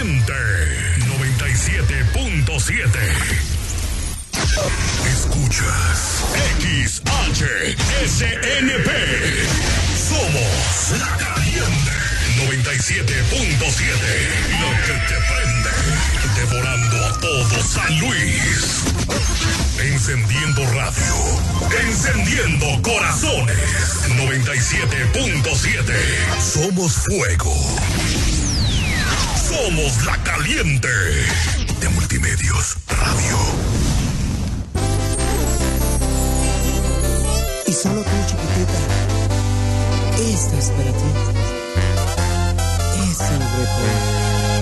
Caliente 97.7. Escuchas XHSNP. Somos La Caliente 97.7. Lo que te prende. Devorando a todo San Luis. Encendiendo radio. Encendiendo corazones. 97.7. Somos fuego. Somos La Caliente. De Multimedios Radio. Y solo tú, chiquitita. Esto es para ti. Es el recuerdo.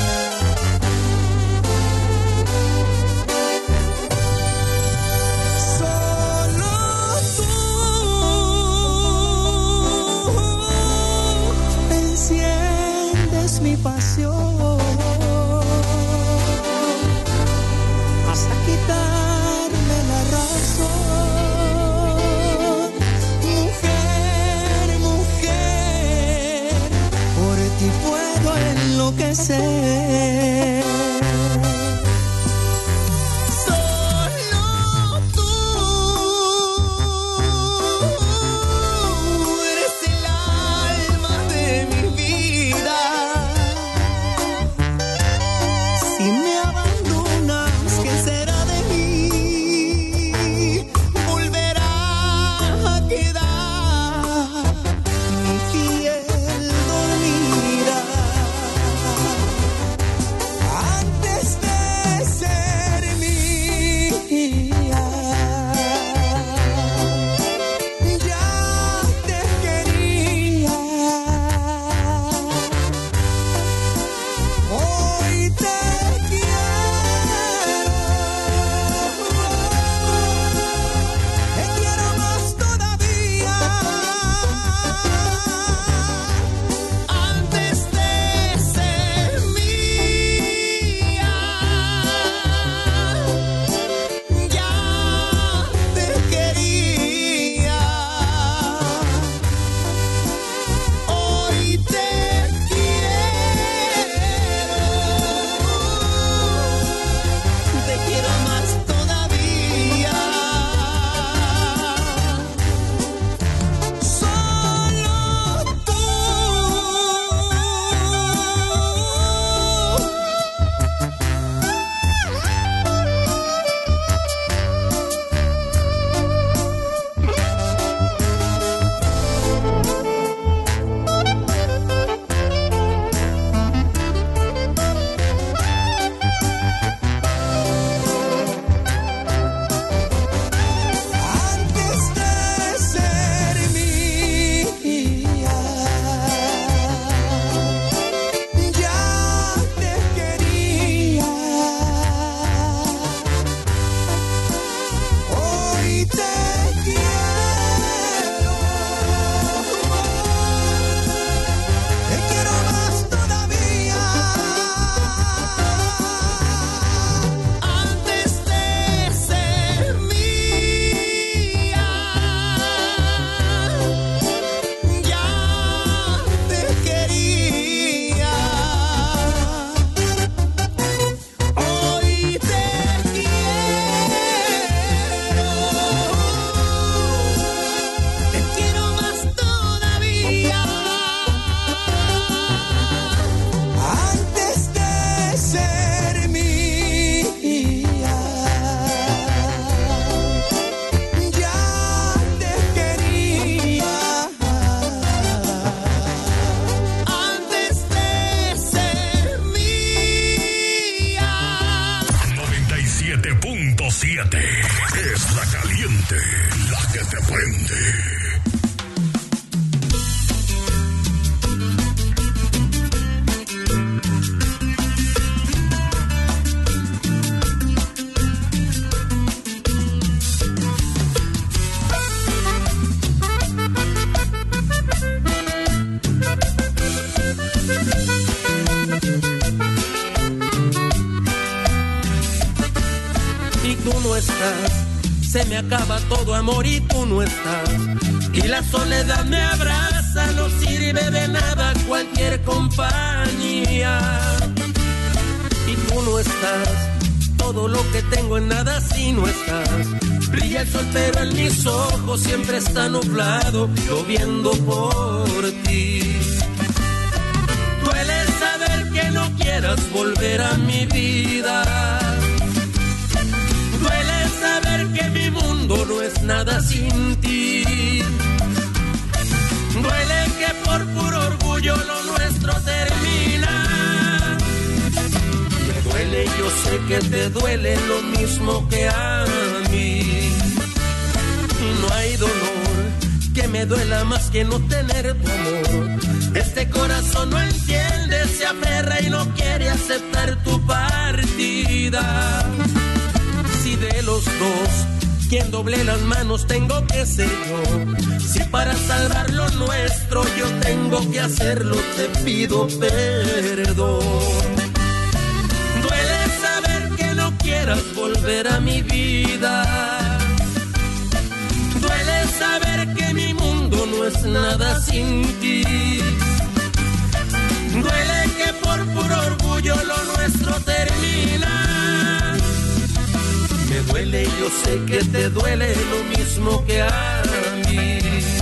Mi pasión hasta quitarme la razón. Mujer, mujer, por ti puedo enloquecer. Es La Caliente, la que te prende. Se me acaba todo amor y tú no estás. Y la soledad me abraza, no sirve de nada cualquier compañía. estás. Todo lo que tengo en nada si no estás. Brilla el sol pero en mis ojos siempre está nublado, lloviendo por ti. Duele saber que no quieras volver a mi vida. Duele saber que mi mundo no es nada sin ti. Duele que por puro orgullo lo nuestro termina. Me duele, yo sé que te duele lo mismo que a mí. No hay dolor que me duela más que no tener tu amor. Este corazón no entiende, se aferra y no quiere aceptar tu partida. Si de los dos, quien doble las manos tengo que ser yo. Si para salvar lo nuestro yo tengo que hacerlo, te pido perdón. Duele saber que no quieras volver a mi vida. Duele saber que mi mundo no es nada sin ti. Duele que por puro orgullo lo nuestro termina. Me duele, yo sé que te duele lo mismo que a mí.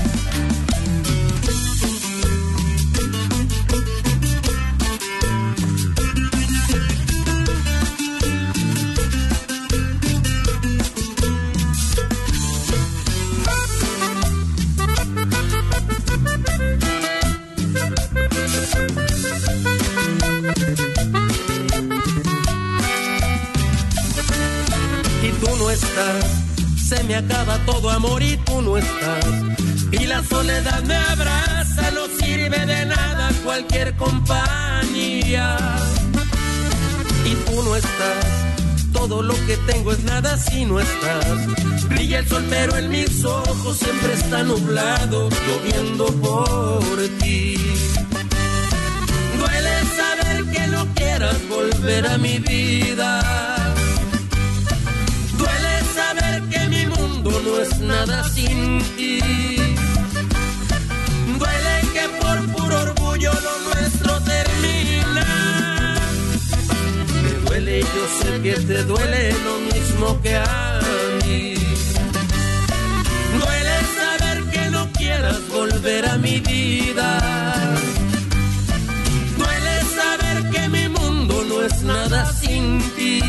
Se me acaba todo amor y tú no estás. Y la soledad me abraza, no sirve de nada cualquier compañía. Y tú no estás, todo lo que tengo es nada si no estás. Brilla el sol pero en mis ojos siempre está nublado, lloviendo por ti. Duele saber que no quieras volver a mi vida. Que mi mundo no es nada sin ti. Duele que por puro orgullo lo nuestro termina. Me duele, yo sé que te duele lo mismo que a mí. Duele saber que no quieras volver a mi vida. Duele saber que mi mundo no es nada sin ti.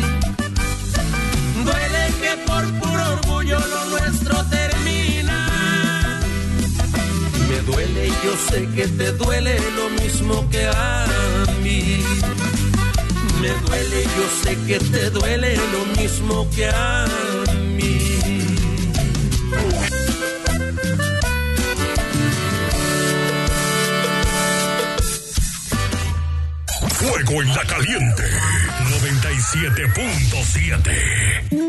Duele que por puro orgullo lo nuestro termina. Me duele, yo sé que te duele lo mismo que a mí. Me duele, yo sé que te duele lo mismo que a mí. Fuego en la Caliente 97.7.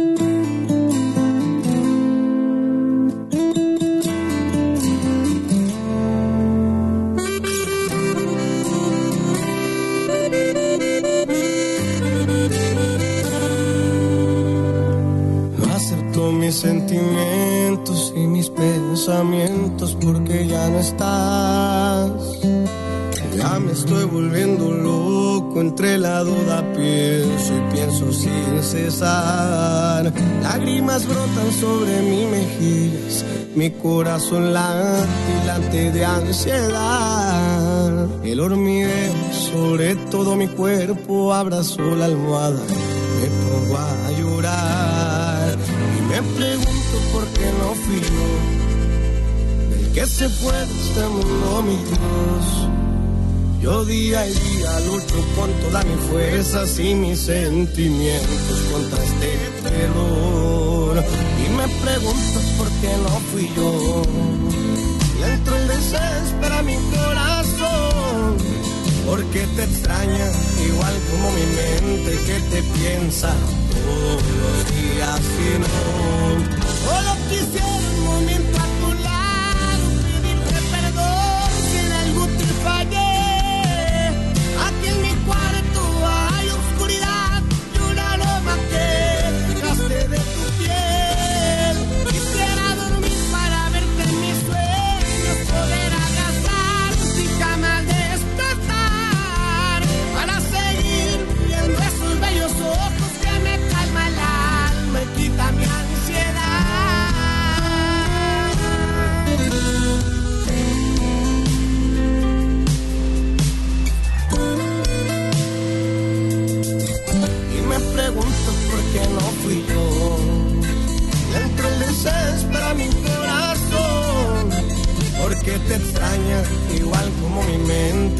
Mis sentimientos y mis pensamientos porque ya no estás. Ya me estoy volviendo loco, entre la duda pienso y pienso sin cesar. Lágrimas brotan sobre mis mejillas, mi corazón late de ansiedad. El hormigueo sobre todo mi cuerpo, abrazo la almohada, me pongo a llorar. Me pregunto por qué no fui yo el que se fue de este mundo, mi Dios. Yo día y día lucho con todas mis fuerzas y mis sentimientos contra este terror. Y me pregunto por qué no fui yo. Y entro en desespero mi corazón, porque te extraña igual como mi mente que te piensa todos los días y no. Solo quisiera un momento a tu lado, pedirte perdón si en algo te fallé. Aquí en mi cuarto hay oscuridad y una loma que dejaste de tu piel. Quisiera dormir para verte en mis sueños, poder abrazarte y jamás despertar, para seguir viendo esa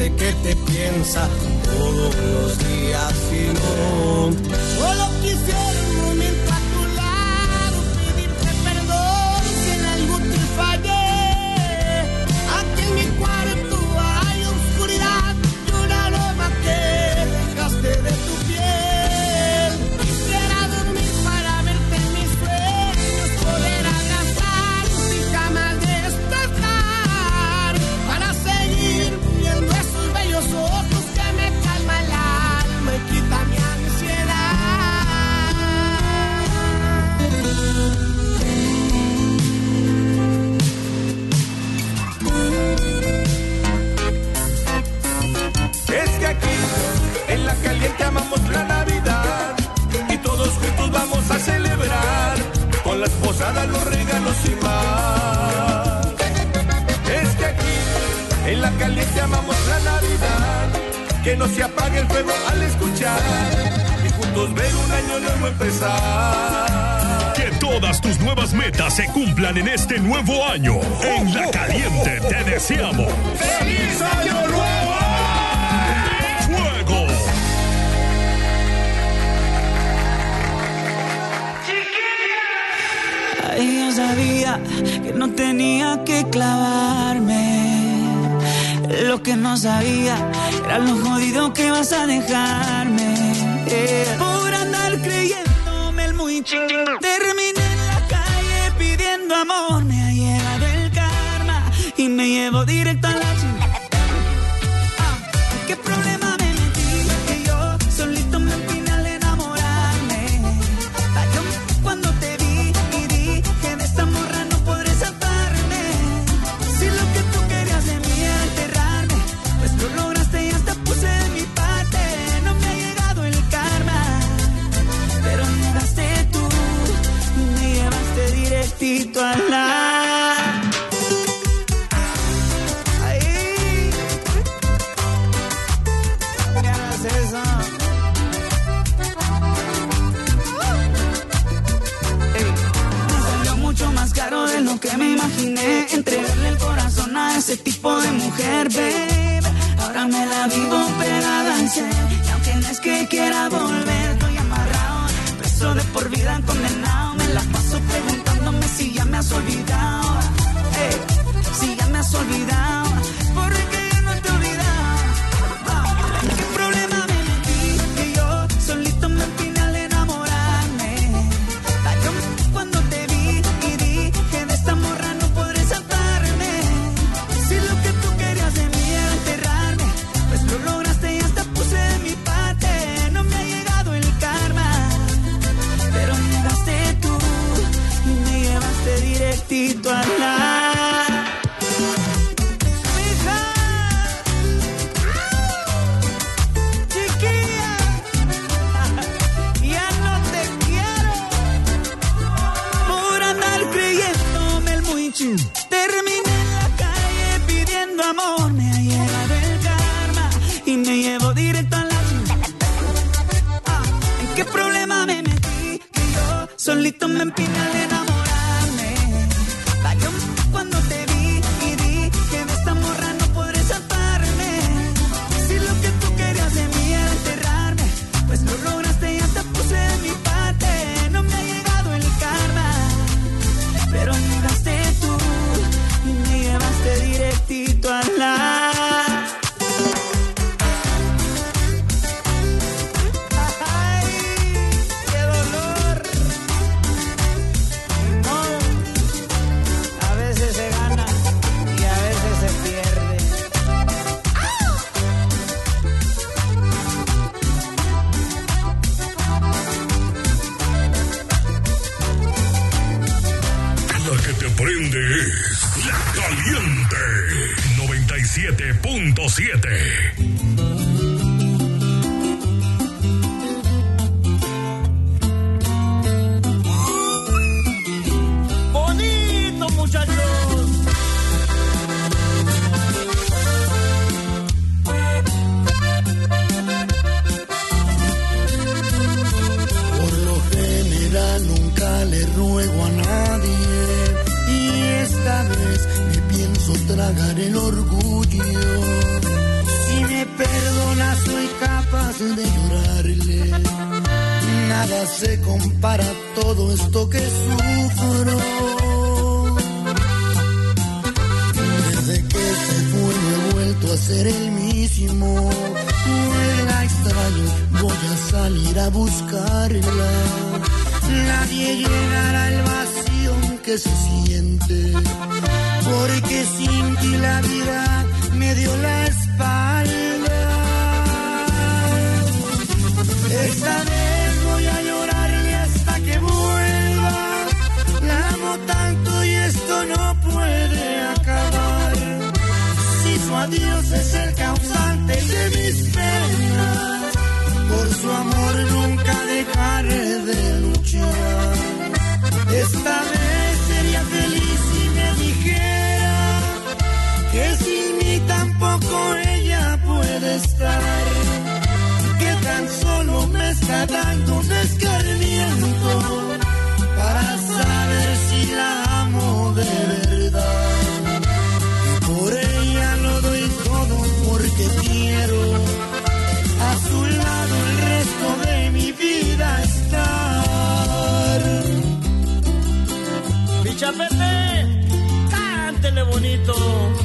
gente que te piensa todos los días y no. Solo quisiera un momento a tu lado, pedirte perdón si en algo te fallé. Aquí en mi cuarto hay oscuridad y un aroma que dejaste de tu piel. Quisiera dormir para verte en mis sueños, poder abrazarte y jamás despertar, para seguir viendo esos bellos ojos que me calman el alma y quitan mi Es que aquí, en La Caliente, amamos la Navidad y todos juntos vamos a celebrar con las posadas, los regalos y más. Es que aquí, en La Caliente, amamos la Navidad, que no se apague el fuego al escuchar y juntos ver un año nuevo empezar. Que todas tus nuevas metas se cumplan en este nuevo año. En La Caliente te deseamos ¡Feliz Año Nuevo! ¡Fuego! Ay, yo sabía que no tenía que clavarme. Lo que no sabía era lo jodido que vas a dejarme. Por andar creyéndome el muy chido. Terminé en la calle pidiendo amor. Me ha llegado el karma y me llevo directo a la chingada. ¿Qué problema me metí? Que yo solito me empiné al enamorarme. Yo cuando te vi y dije de esta morra no podré salvarme. Si lo que tú querías de mí era enterrarme, pues lo lograste y hasta puse de mi parte. No me ha llegado el karma, pero llegaste tú y me llevaste directito a la... De lo que me imaginé, entregarle el corazón a ese tipo de mujer, babe. Ahora me la vivo pegada al ser, y aunque no es que quiera volver, estoy amarrado, preso de por vida, condenado. Me la paso preguntándome si ya me has olvidado, si ya me has olvidado, porque ya no te he olvidado. ¿Qué problema me metí? Que yo solito me empiné al enamorarme. Yo cuando te vi y dije de esta morra no podré salvarme. Si lo que tú querías de mí era enterrarme, pues lo lograste y hasta puse de mi parte. No me ha llegado el karma, pero llegaste tú y me llevaste directito a la... Terminé en la calle pidiendo amor, me ha llegado el karma y me llevo directo a la... ¿En qué problema me metí? Que yo solito me empiné al enamorarme. Yo cuando te vi y dije de esta morra no podré salvarme. Si lo que tú querías de mí era enterrarme, pues lo lograste y hasta puse de mi parte. No me ha llegado el karma, pero llegaste tú y me llevaste directito a la... ¡Ay, qué dolor! No, a veces se gana y a veces se pierde. La que te prende es La Caliente 97.7. Bonito, muchachos. Por lo general nunca le ruego a nadie, y esta vez me pienso tragar el orgullo. Si de llorarle. Nada se compara a todo esto que sufro. Desde que se fue no he vuelto a ser el mismo. No la extraño, voy a salir a buscarla. Nadie llegará al vacío que se siente, porque sin ti la vida me dio la espalda. Esta vez voy a llorarle hasta que vuelva. La amo tanto y esto no puede acabar. Si su adiós es el causante de mis penas, por su amor nunca dejaré de luchar. Esta vez sería feliz si me dijera que sin mí tampoco ella puede estar, que tan solo me está dando un escarmiento para saber si la amo de verdad. Y por ella lo doy todo porque quiero a su lado el resto de mi vida estar. Picha Pepe, cántele bonito.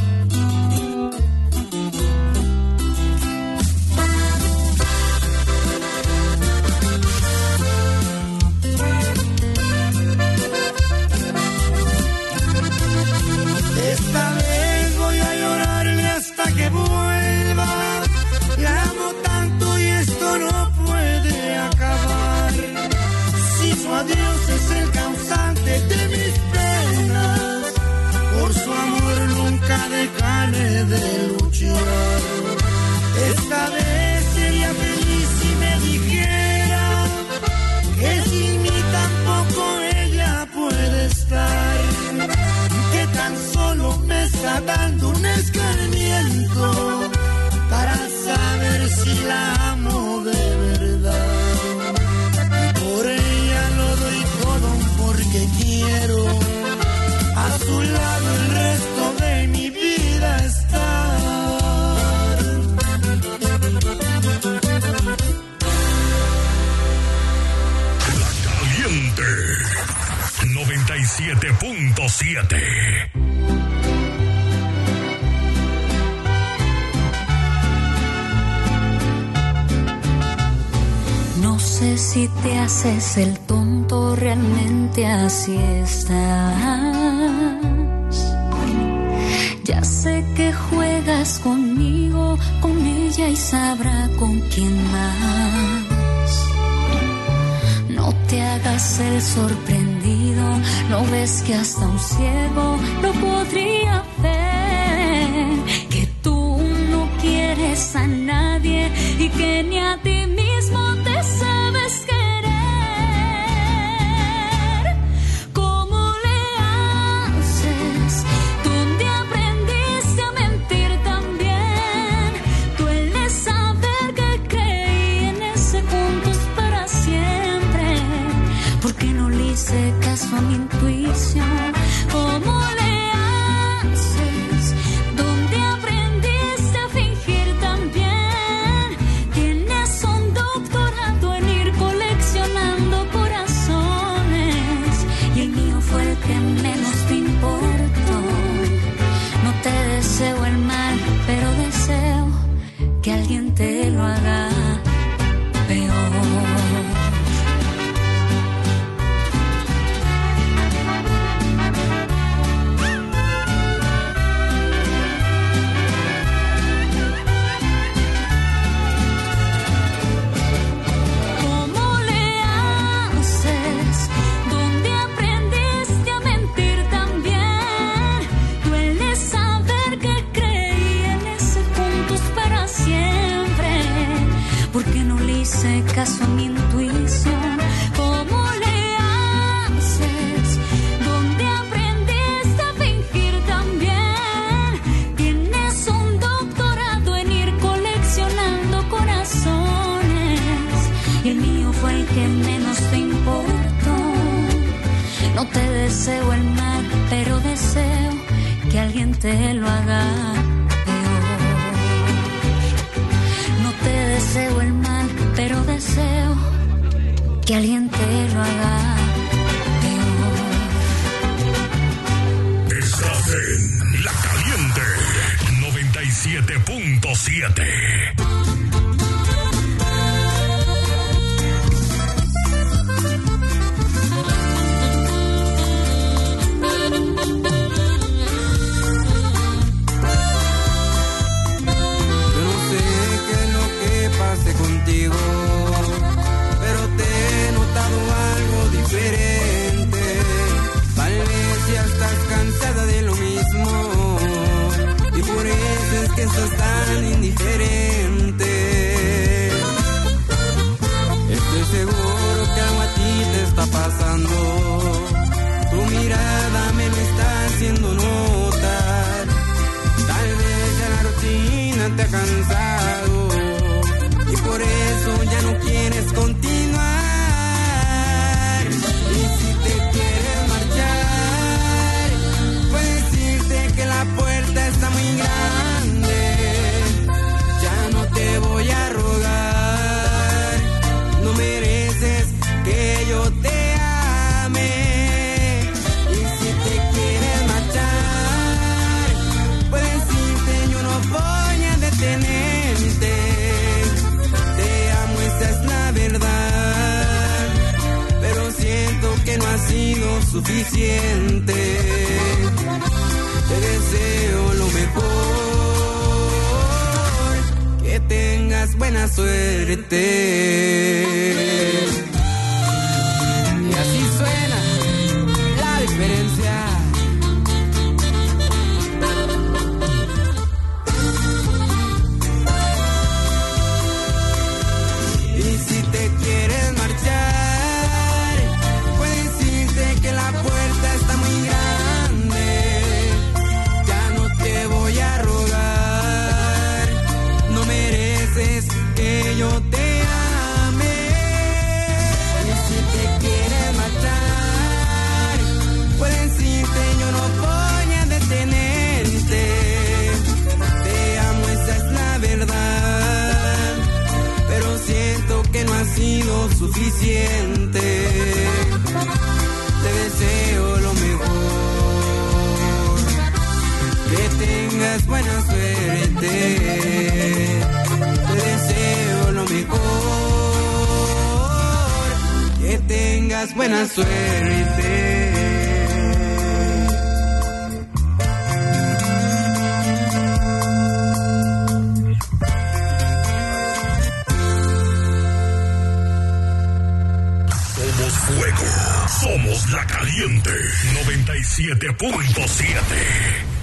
Esta vez voy a llorarle hasta que vuelva. La amo tanto y esto no puede acabar. Si su adiós es el causante de mis penas, por su amor nunca dejaré de luchar. Esta vez sería feliz si me dijera que sin mí tampoco ella puede estar, que tan solo me está dando un escarmiento para saber si la amo de verdad. Por ella lo doy todo porque quiero a su lado el resto de mi vida estar. La Caliente 97.7. No sé si te haces el tonto, realmente así estás. Ya sé que juegas conmigo, con ella y sabrá con quién más. No te hagas el sorprendido, no ves que hasta un ciego lo podría ver. Que tú no quieres a nadie y que ni a ti mismo te sabes querer. ¿Cómo le haces? ¿Dónde aprendiste a mentir también? Duele saber que creí en ese juntos para siempre, porque no le hice caso a mi intuición. ¿Cómo le haces? ¿Dónde aprendiste a fingir también? Tienes un doctorado en ir coleccionando corazones y el mío fue el que menos te importó. No te deseo el mal, pero deseo que alguien te lo haga peor. Caso a mi intuición. ¿Cómo le haces? ¿Dónde aprendiste a fingir también? Tienes un doctorado en ir coleccionando corazones y el mío fue el que menos te importó. No te deseo el mal, pero deseo que alguien te lo haga peor. No te deseo el mal, que alguien te lo haga peor. Estás en La Caliente 97.7. Contigo, pero te he notado algo diferente. Tal vez ya estás cansada de lo mismo y por eso es que estás tan indiferente. Estoy seguro que algo a ti te está pasando. Tu mirada me lo está haciendo notar. Tal vez ya la rutina te ha cansado y por eso ya no quieres continuar. Y si te quieres marchar, puedo decirte que la puerta está muy grande. Ya no te voy a rogar, no mereces que yo te ame. Y si te quieres marchar, puedo decirte yo no voy a detenerte. Esa es la verdad, pero siento que no ha sido suficiente. Te deseo lo mejor, que tengas buena suerte. Y así suena la diferencia. Si te quieres marchar, puedo decirte que la puerta está muy grande. Ya no te voy a rogar, no mereces que yo te ame. Y si te quieres marchar, puedo decirte yo no voy a detenerte. Te amo, esa es la verdad, pero siento que no ha sido suficiente. Te deseo lo mejor, que tengas buena suerte. Te deseo lo mejor, que tengas buena suerte. Somos La Caliente 97.7.